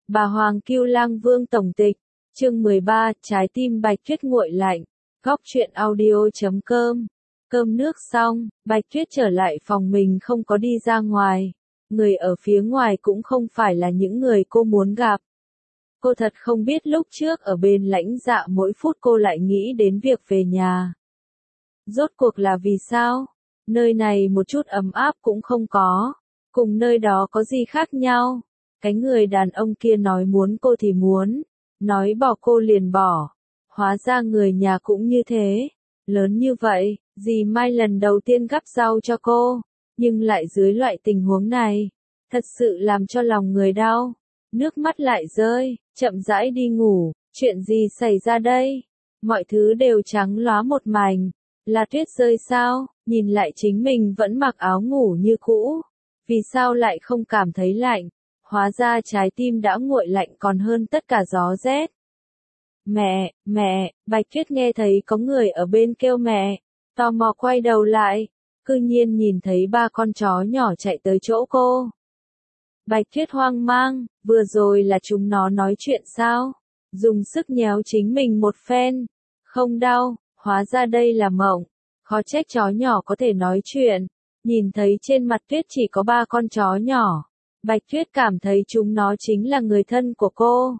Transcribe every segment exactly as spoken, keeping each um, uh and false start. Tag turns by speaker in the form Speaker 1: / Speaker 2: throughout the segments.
Speaker 1: Bà Hoàng Cưu Lang Vương tổng tịch, chương mười ba, trái tim Bạch Tuyết nguội lạnh. Góc truyện audio chấm com. Cơm nước xong, Bạch Tuyết trở lại phòng mình không có đi ra ngoài. Người ở phía ngoài cũng không phải là những người cô muốn gặp. Cô thật không biết lúc trước ở bên Lãnh Dạ mỗi phút cô lại nghĩ đến việc về nhà. Rốt cuộc là vì sao? Nơi này một chút ấm áp cũng không có. Cùng nơi đó có gì khác nhau? Cái người đàn ông kia nói muốn cô thì muốn, nói bỏ cô liền bỏ. Hóa ra người nhà cũng như thế, lớn như vậy, dì Mai lần đầu tiên gắp rau cho cô, nhưng lại dưới loại tình huống này, thật sự làm cho lòng người đau. Nước mắt lại rơi, chậm rãi đi ngủ, chuyện gì xảy ra đây? Mọi thứ đều trắng lóa một mảnh, là tuyết rơi sao? Nhìn lại chính mình vẫn mặc áo ngủ như cũ, vì sao lại không cảm thấy lạnh? Hóa ra trái tim đã nguội lạnh còn hơn tất cả gió rét. Mẹ, mẹ, Bạch Tuyết nghe thấy có người ở bên kêu mẹ, tò mò quay đầu lại, cư nhiên nhìn thấy ba con chó nhỏ chạy tới chỗ cô. Bạch Tuyết hoang mang, vừa rồi là chúng nó nói chuyện sao? Dùng sức nhéo chính mình một phen, không đau, hóa ra đây là mộng, khó trách chó nhỏ có thể nói chuyện. Nhìn thấy trên mặt Tuyết chỉ có ba con chó nhỏ. Bạch Tuyết cảm thấy chúng nó chính là người thân của cô.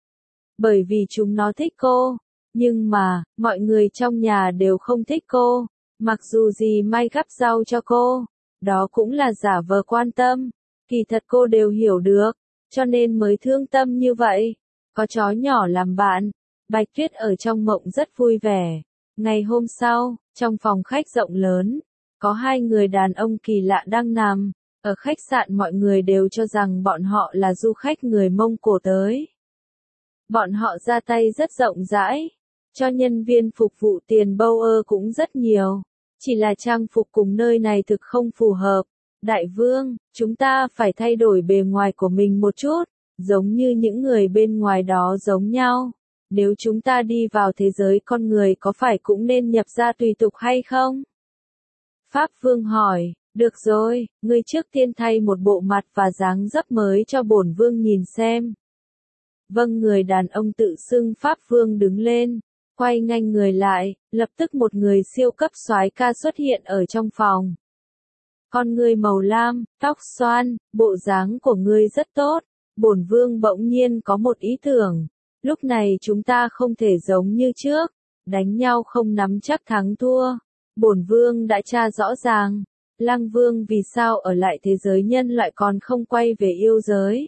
Speaker 1: Bởi vì chúng nó thích cô. Nhưng mà, mọi người trong nhà đều không thích cô. Mặc dù dì Mai gắp rau cho cô, đó cũng là giả vờ quan tâm. Kỳ thật cô đều hiểu được, cho nên mới thương tâm như vậy. Có chó nhỏ làm bạn, Bạch Tuyết ở trong mộng rất vui vẻ. Ngày hôm sau, trong phòng khách rộng lớn, có hai người đàn ông kỳ lạ đang nằm. Ở khách sạn mọi người đều cho rằng bọn họ là du khách người Mông Cổ tới. Bọn họ ra tay rất rộng rãi, cho nhân viên phục vụ tiền bâu ơ cũng rất nhiều. Chỉ là trang phục cùng nơi này thực không phù hợp. Đại vương, chúng ta phải thay đổi bề ngoài của mình một chút, giống như những người bên ngoài đó giống nhau. Nếu chúng ta đi vào thế giới con người có phải cũng nên nhập gia tùy tục hay không? Pháp Vương hỏi. Được rồi, ngươi trước tiên thay một bộ mặt và dáng dấp mới cho bổn vương nhìn xem. Vâng, người đàn ông tự xưng Pháp Vương đứng lên, quay nhanh người lại, lập tức một người siêu cấp soái ca xuất hiện ở trong phòng. Con ngươi màu lam, tóc xoăn, bộ dáng của ngươi rất tốt. Bổn vương bỗng nhiên có một ý tưởng, lúc này chúng ta không thể giống như trước, đánh nhau không nắm chắc thắng thua. Bổn vương đã tra rõ ràng. Lăng Vương vì sao ở lại thế giới nhân loại còn không quay về yêu giới?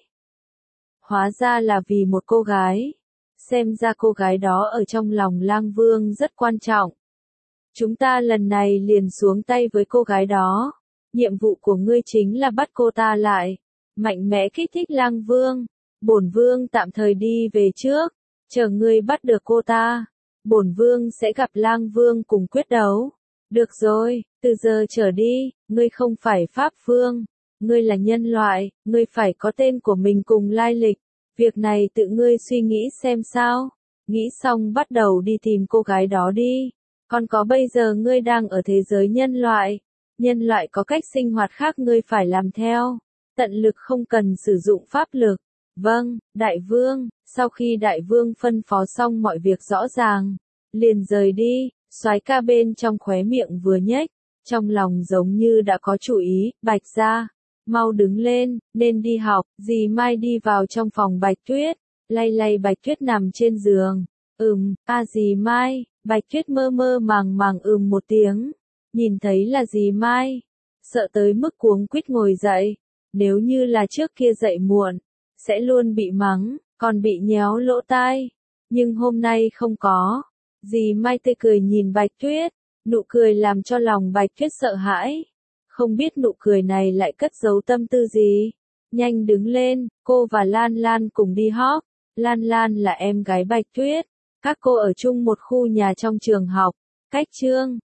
Speaker 1: Hóa ra là vì một cô gái. Xem ra cô gái đó ở trong lòng Lăng Vương rất quan trọng. Chúng ta lần này liền xuống tay với cô gái đó. Nhiệm vụ của ngươi chính là bắt cô ta lại. Mạnh mẽ kích thích Lăng Vương. Bổn Vương tạm thời đi về trước. Chờ ngươi bắt được cô ta. Bổn Vương sẽ gặp Lăng Vương cùng quyết đấu. Được rồi, từ giờ trở đi, ngươi không phải Pháp Vương, ngươi là nhân loại, ngươi phải có tên của mình cùng lai lịch. Việc này tự ngươi suy nghĩ xem sao. Nghĩ xong bắt đầu đi tìm cô gái đó đi. Còn có bây giờ ngươi đang ở thế giới nhân loại. Nhân loại có cách sinh hoạt khác ngươi phải làm theo. Tận lực không cần sử dụng pháp lực. Vâng, Đại Vương, sau khi Đại Vương phân phó xong mọi việc rõ ràng, liền rời đi. Soái ca bên trong khóe miệng vừa nhếch, trong lòng giống như đã có chủ ý. Bạch gia, mau đứng lên, nên đi học. Dì Mai đi vào trong phòng Bạch Tuyết, lay lay Bạch Tuyết nằm trên giường. Ừm, a à dì Mai. Bạch Tuyết mơ mơ màng màng ừm một tiếng, nhìn thấy là dì Mai, sợ tới mức cuống quýt ngồi dậy. Nếu như là trước kia dậy muộn, sẽ luôn bị mắng, còn bị nhéo lỗ tai, nhưng hôm nay không có. Dì Mai tươi cười nhìn Bạch Tuyết, nụ cười làm cho lòng Bạch Tuyết sợ hãi. Không biết nụ cười này lại cất giấu tâm tư gì. Nhanh đứng lên, cô và Lan Lan cùng đi hop. Lan Lan là em gái Bạch Tuyết. Các cô ở chung một khu nhà trong trường học. Cách chương,